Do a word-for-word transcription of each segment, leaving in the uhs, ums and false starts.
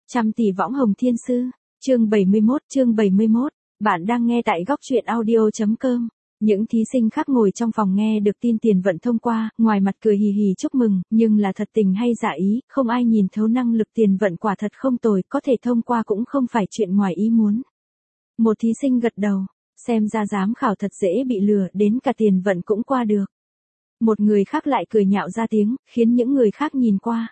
Trăm tỷ võng hồng thiên sư, chương bảy mươi mốt, chương bảy mươi mốt, bạn đang nghe tại góc truyện audio.com. Những thí sinh khác ngồi trong phòng nghe được tin tiền vận thông qua, ngoài mặt cười hì hì chúc mừng, nhưng là thật tình hay giả ý, không ai nhìn thấu năng lực tiền vận quả thật không tồi, có thể thông qua cũng không phải chuyện ngoài ý muốn. Một thí sinh gật đầu, xem ra giám khảo thật dễ bị lừa, đến cả tiền vận cũng qua được. Một người khác lại cười nhạo ra tiếng, khiến những người khác nhìn qua.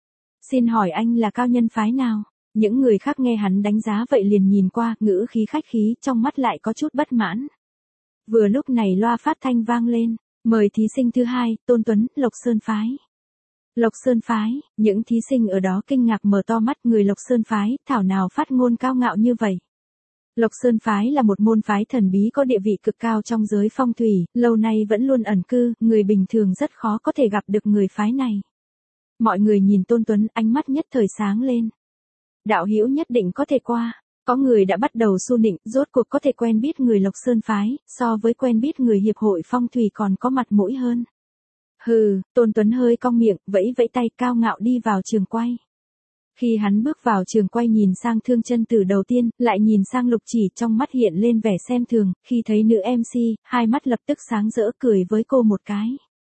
Xin hỏi anh là cao nhân phái nào? Những người khác nghe hắn đánh giá vậy liền nhìn qua, ngữ khí khách khí, trong mắt lại có chút bất mãn. Vừa lúc này loa phát thanh vang lên, mời thí sinh thứ hai, Tôn Tuấn, Lộc Sơn phái. Lộc Sơn phái, những thí sinh ở đó kinh ngạc mở to mắt, người Lộc Sơn phái, thảo nào phát ngôn cao ngạo như vậy. Lộc Sơn phái là một môn phái thần bí có địa vị cực cao trong giới phong thủy, lâu nay vẫn luôn ẩn cư, người bình thường rất khó có thể gặp được người phái này. Mọi người nhìn Tôn Tuấn, ánh mắt nhất thời sáng lên. Đạo hữu nhất định có thể qua. Có người đã bắt đầu xu nịnh, rốt cuộc có thể quen biết người Lộc Sơn phái, so với quen biết người hiệp hội phong thủy còn có mặt mũi hơn. Hừ, Tôn Tuấn hơi cong miệng, vẫy vẫy tay cao ngạo đi vào trường quay. Khi hắn bước vào trường quay nhìn sang Thương Chân Tử đầu tiên, lại nhìn sang Lục Chỉ, trong mắt hiện lên vẻ xem thường, khi thấy nữ em xê, hai mắt lập tức sáng rỡ cười với cô một cái.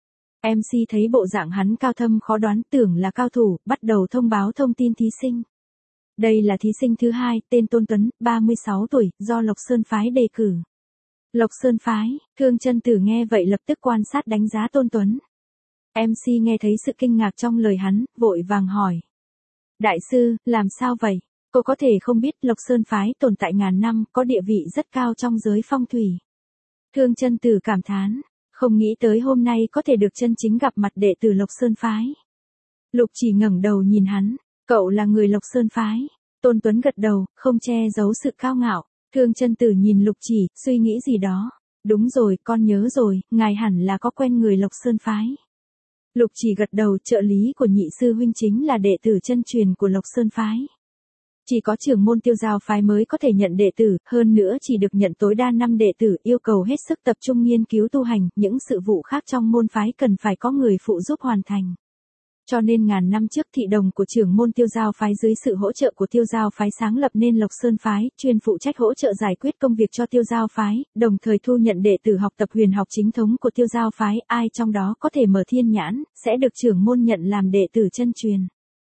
em xê thấy bộ dạng hắn cao thâm khó đoán, tưởng là cao thủ, bắt đầu thông báo thông tin thí sinh. Đây là thí sinh thứ hai, tên Tôn Tuấn, ba mươi sáu tuổi, do Lộc Sơn phái đề cử. Lộc Sơn phái, Thương Chân Tử nghe vậy lập tức quan sát đánh giá Tôn Tuấn. em xê nghe thấy sự kinh ngạc trong lời hắn, vội vàng hỏi. Đại sư, làm sao vậy? Cô có thể không biết Lộc Sơn phái tồn tại ngàn năm, có địa vị rất cao trong giới phong thủy. Thương Chân Tử cảm thán, không nghĩ tới hôm nay có thể được chân chính gặp mặt đệ tử Lộc Sơn phái. Lục Chỉ ngẩng đầu nhìn hắn, cậu là người Lộc Sơn phái. Tôn Tuấn gật đầu, không che giấu sự cao ngạo. Thương Chân Tử nhìn Lục Chỉ, suy nghĩ gì đó. Đúng rồi, con nhớ rồi, ngài hẳn là có quen người Lộc Sơn phái. Lục Chỉ gật đầu, trợ lý của nhị sư huynh chính là đệ tử chân truyền của Lộc Sơn phái. Chỉ có trưởng môn Tiêu Giao phái mới có thể nhận đệ tử, hơn nữa chỉ được nhận tối đa năm đệ tử, yêu cầu hết sức tập trung nghiên cứu tu hành, những sự vụ khác trong môn phái cần phải có người phụ giúp hoàn thành. Cho nên ngàn năm trước thị đồng của trưởng môn Tiêu Giao phái dưới sự hỗ trợ của Tiêu Giao phái sáng lập nên Lộc Sơn phái, chuyên phụ trách hỗ trợ giải quyết công việc cho Tiêu Giao phái, đồng thời thu nhận đệ tử học tập huyền học chính thống của Tiêu Giao phái, ai trong đó có thể mở thiên nhãn, sẽ được trưởng môn nhận làm đệ tử chân truyền.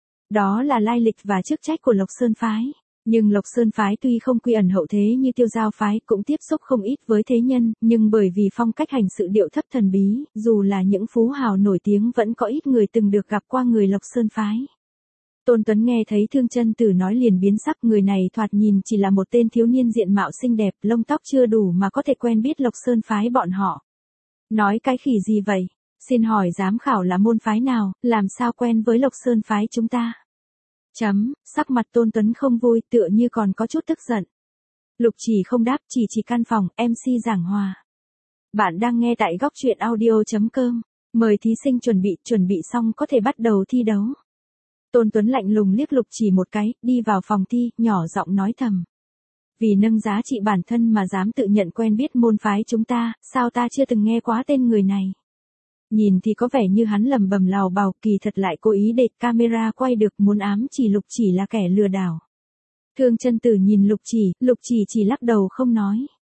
Đó là lai lịch và chức trách của Lộc Sơn phái. Nhưng Lộc Sơn phái tuy không quy ẩn hậu thế như Tiêu Giao phái, cũng tiếp xúc không ít với thế nhân, nhưng bởi vì phong cách hành sự điệu thấp thần bí, dù là những phú hào nổi tiếng vẫn có ít người từng được gặp qua người Lộc Sơn phái. Tôn Tuấn nghe thấy Thương Chân Tử nói liền biến sắc, người này thoạt nhìn chỉ là một tên thiếu niên diện mạo xinh đẹp, lông tóc chưa đủ mà có thể quen biết Lộc Sơn phái bọn họ. Nói cái khỉ gì vậy? Xin hỏi giám khảo là môn phái nào, làm sao quen với Lộc Sơn phái chúng ta? Chấm, sắc mặt Tôn Tuấn không vui, tựa như còn có chút tức giận. Lục Chỉ không đáp, chỉ chỉ căn phòng, em xê giảng hòa. Bạn đang nghe tại góc truyện audio.com. Mời thí sinh chuẩn bị, chuẩn bị xong có thể bắt đầu thi đấu. Tôn Tuấn lạnh lùng liếc Lục Chỉ một cái, đi vào phòng thi, nhỏ giọng nói thầm. Vì nâng giá trị bản thân mà dám tự nhận quen biết môn phái chúng ta, sao ta chưa từng nghe quá tên người này. Nhìn thì có vẻ như hắn lầm bầm lào bào, kỳ thật lại cố ý để camera quay được, muốn ám chỉ Lục Chỉ là kẻ lừa đảo. Thương Chân Tử nhìn Lục Chỉ, Lục Chỉ chỉ lắc đầu không nói.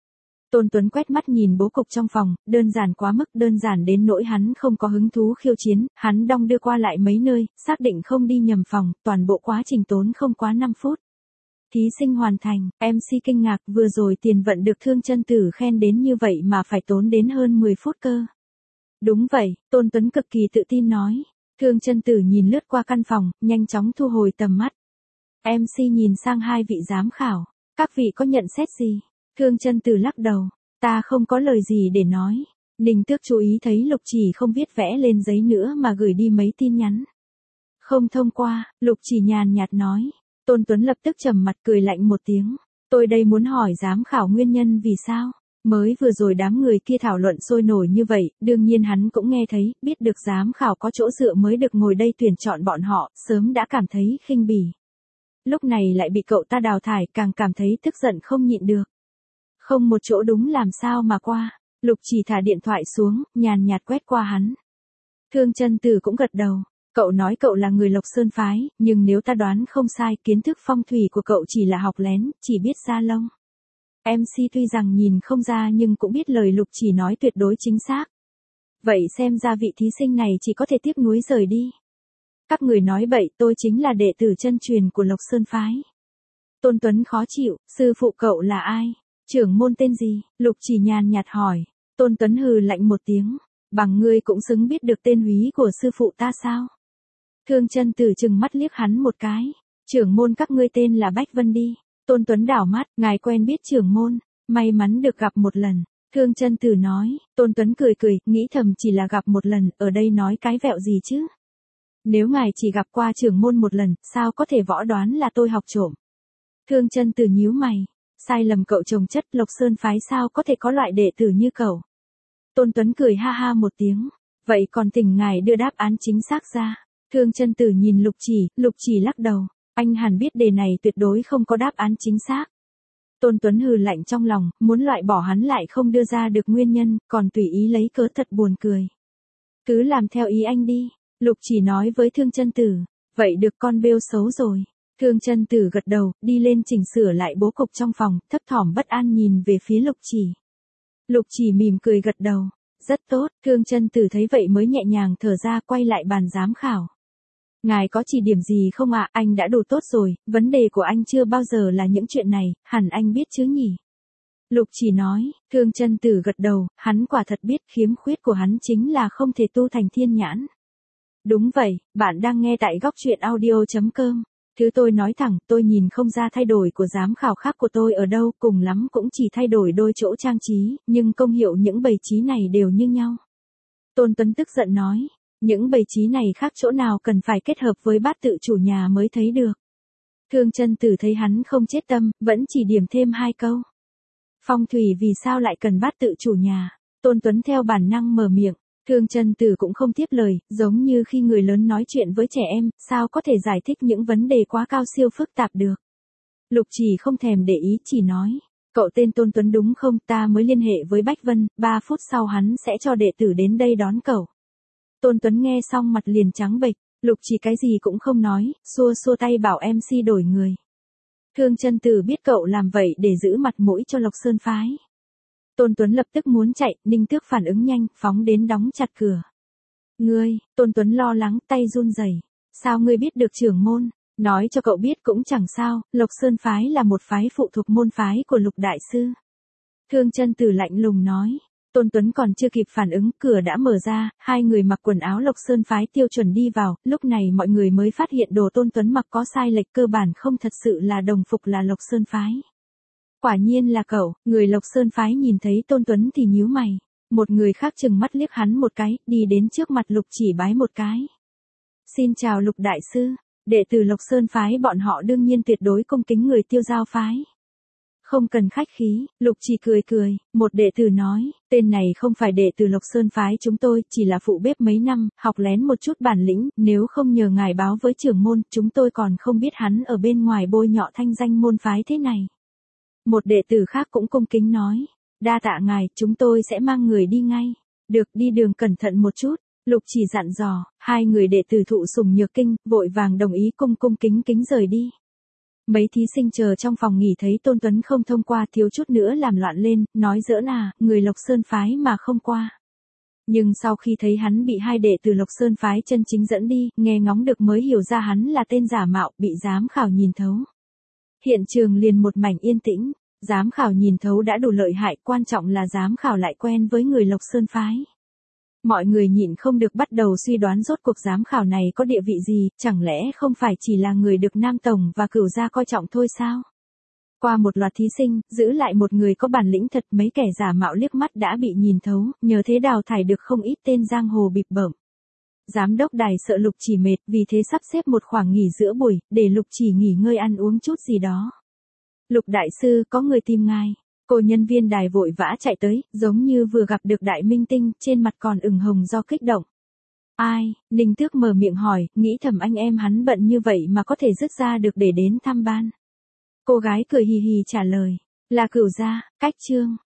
Tôn Tuấn quét mắt nhìn bố cục trong phòng, đơn giản quá mức, đơn giản đến nỗi hắn không có hứng thú khiêu chiến, hắn đong đưa qua lại mấy nơi, xác định không đi nhầm phòng, toàn bộ quá trình tốn không quá năm phút. Thí sinh hoàn thành, em xê kinh ngạc, vừa rồi tiền vận được Thương Chân Tử khen đến như vậy mà phải tốn đến hơn mười phút cơ. Đúng vậy, Tôn Tuấn cực kỳ tự tin nói. Thương Chân Tử nhìn lướt qua căn phòng, nhanh chóng thu hồi tầm mắt. em xê nhìn sang hai vị giám khảo. Các vị có nhận xét gì? Thương Chân Tử lắc đầu. Ta không có lời gì để nói. Ninh Tước chú ý thấy Lục Chỉ không viết vẽ lên giấy nữa mà gửi đi mấy tin nhắn. Không thông qua, Lục Chỉ nhàn nhạt nói. Tôn Tuấn lập tức trầm mặt cười lạnh một tiếng. Tôi đây muốn hỏi giám khảo nguyên nhân vì sao? Mới vừa rồi đám người kia thảo luận sôi nổi như vậy, đương nhiên hắn cũng nghe thấy, biết được giám khảo có chỗ dựa mới được ngồi đây tuyển chọn bọn họ, sớm đã cảm thấy khinh bỉ. Lúc này lại bị cậu ta đào thải, càng cảm thấy tức giận không nhịn được. Không một chỗ đúng làm sao mà qua. Lục Chỉ thả điện thoại xuống, nhàn nhạt quét qua hắn. Thương Chân Tử cũng gật đầu. Cậu nói cậu là người Lộc Sơn phái, nhưng nếu ta đoán không sai, kiến thức phong thủy của cậu chỉ là học lén, chỉ biết ra lông. em xê tuy rằng nhìn không ra nhưng cũng biết lời Lục Chỉ nói tuyệt đối chính xác. Vậy xem ra vị thí sinh này chỉ có thể tiếp núi rời đi. Các người nói bậy, tôi chính là đệ tử chân truyền của Lộc Sơn phái. Tôn Tuấn khó chịu, sư phụ cậu là ai? Trưởng môn tên gì? Lục Chỉ nhàn nhạt hỏi. Tôn Tuấn hừ lạnh một tiếng. Bằng ngươi cũng xứng biết được tên húy của sư phụ ta sao? Thương Chân Tử trừng mắt liếc hắn một cái. Trưởng môn các ngươi tên là Bách Vân đi. Tôn Tuấn đảo mắt, ngài quen biết trưởng môn, may mắn được gặp một lần. Thương Chân Tử nói. Tôn Tuấn cười cười, nghĩ thầm chỉ là gặp một lần, ở đây nói cái vẹo gì chứ? Nếu ngài chỉ gặp qua trưởng môn một lần, sao có thể võ đoán là tôi học trộm? Thương Chân Tử nhíu mày. Sai lầm cậu trồng chất, Lộc Sơn phái sao có thể có loại đệ tử như cậu? Tôn Tuấn cười ha ha một tiếng. Vậy còn thỉnh ngài đưa đáp án chính xác ra. Thương Chân Tử nhìn Lục Chỉ, Lục Chỉ lắc đầu. Anh hẳn biết đề này tuyệt đối không có đáp án chính xác. Tôn Tuấn hừ lạnh trong lòng, muốn loại bỏ hắn lại không đưa ra được nguyên nhân, còn tùy ý lấy cớ thật buồn cười. Cứ làm theo ý anh đi. Lục Chỉ nói với Thương Chân Tử. Vậy được, con bêu xấu rồi. Thương Chân Tử gật đầu, đi lên chỉnh sửa lại bố cục trong phòng, thấp thỏm bất an nhìn về phía Lục Chỉ. Lục Chỉ mỉm cười gật đầu. Rất tốt, Thương Chân Tử thấy vậy mới nhẹ nhàng thở ra, quay lại bàn giám khảo. Ngài có chỉ điểm gì không ạ? À? Anh đã đủ tốt rồi, vấn đề của anh chưa bao giờ là những chuyện này, hẳn anh biết chứ nhỉ? Lục Chỉ nói. Thương Chân Tử gật đầu, hắn quả thật biết, khiếm khuyết của hắn chính là không thể tu thành thiên nhãn. Đúng vậy, bạn đang nghe tại góc truyện audio chấm com. Thứ tôi nói thẳng, tôi nhìn không ra thay đổi của giám khảo khác của tôi ở đâu, cùng lắm cũng chỉ thay đổi đôi chỗ trang trí, nhưng công hiệu những bày trí này đều như nhau. Tôn Tuấn tức giận nói, những bày trí này khác chỗ nào cần phải kết hợp với bát tự chủ nhà mới thấy được. Thương Chân Tử thấy hắn không chết tâm, vẫn chỉ điểm thêm hai câu. Phong thủy vì sao lại cần bát tự chủ nhà? Tôn Tuấn theo bản năng mở miệng. Thương Chân Tử cũng không tiếp lời, giống như khi người lớn nói chuyện với trẻ em, sao có thể giải thích những vấn đề quá cao siêu phức tạp được. Lục Chỉ không thèm để ý, chỉ nói, cậu tên Tôn Tuấn đúng không, ta mới liên hệ với Bách Vân, ba phút sau hắn sẽ cho đệ tử đến đây đón cậu. Tôn Tuấn nghe xong mặt liền trắng bệch, Lục Chỉ cái gì cũng không nói, xua xua tay bảo em xê đổi người. Thương Chân Tử biết cậu làm vậy để giữ mặt mũi cho Lộc Sơn phái. Tôn Tuấn lập tức muốn chạy, Ninh Tước phản ứng nhanh, phóng đến đóng chặt cửa. Ngươi, Tôn Tuấn lo lắng, tay run rẩy. Sao ngươi biết được trưởng môn? Nói cho cậu biết cũng chẳng sao, Lộc Sơn phái là một phái phụ thuộc môn phái của Lục đại sư. Thương Chân Tử lạnh lùng nói. Tôn Tuấn còn chưa kịp phản ứng, cửa đã mở ra, hai người mặc quần áo Lộc Sơn phái tiêu chuẩn đi vào, lúc này mọi người mới phát hiện đồ Tôn Tuấn mặc có sai lệch, cơ bản không thật sự là đồng phục là Lộc Sơn phái. Quả nhiên là cậu, người Lộc Sơn phái nhìn thấy Tôn Tuấn thì nhíu mày. Một người khác trừng mắt liếc hắn một cái, đi đến trước mặt Lục Chỉ bái một cái. Xin chào Lục đại sư, đệ tử Lộc Sơn phái bọn họ đương nhiên tuyệt đối cung kính người Tiêu Giao phái. Không cần khách khí, Lục Chỉ cười cười, một đệ tử nói, tên này không phải đệ tử Lộc Sơn phái chúng tôi, chỉ là phụ bếp mấy năm, học lén một chút bản lĩnh, nếu không nhờ ngài báo với trưởng môn, chúng tôi còn không biết hắn ở bên ngoài bôi nhọ thanh danh môn phái thế này. Một đệ tử khác cũng cung kính nói, đa tạ ngài, chúng tôi sẽ mang người đi ngay. Được, đi đường cẩn thận một chút. Lục Chỉ dặn dò, hai người đệ tử thụ sủng nhược kinh, vội vàng đồng ý cung cung kính kính rời đi. Mấy thí sinh chờ trong phòng nghỉ thấy Tôn Tuấn không thông qua, thiếu chút nữa làm loạn lên, nói giỡn à, người Lộc Sơn phái mà không qua. Nhưng sau khi thấy hắn bị hai đệ tử Lộc Sơn phái chân chính dẫn đi, nghe ngóng được mới hiểu ra hắn là tên giả mạo, bị giám khảo nhìn thấu. Hiện trường liền một mảnh yên tĩnh, giám khảo nhìn thấu đã đủ lợi hại, quan trọng là giám khảo lại quen với người Lộc Sơn phái. Mọi người nhịn không được bắt đầu suy đoán rốt cuộc giám khảo này có địa vị gì, chẳng lẽ không phải chỉ là người được Nam Tổng và Cửu gia coi trọng thôi sao? Qua một loạt thí sinh, giữ lại một người có bản lĩnh thật, mấy kẻ giả mạo liếc mắt đã bị nhìn thấu, nhờ thế đào thải được không ít tên giang hồ bịp bợm. Giám đốc đài sợ Lục Chỉ mệt, vì thế sắp xếp một khoảng nghỉ giữa buổi, để Lục Chỉ nghỉ ngơi ăn uống chút gì đó. Lục đại sư, có người tìm ngài. Cô nhân viên đài vội vã chạy tới, giống như vừa gặp được đại minh tinh, trên mặt còn ửng hồng do kích động. Ai? Ninh Tước mở miệng hỏi, nghĩ thầm anh em hắn bận như vậy mà có thể dứt ra được để đến thăm ban. Cô gái cười hì hì trả lời, là Cửu gia, Cách Trương.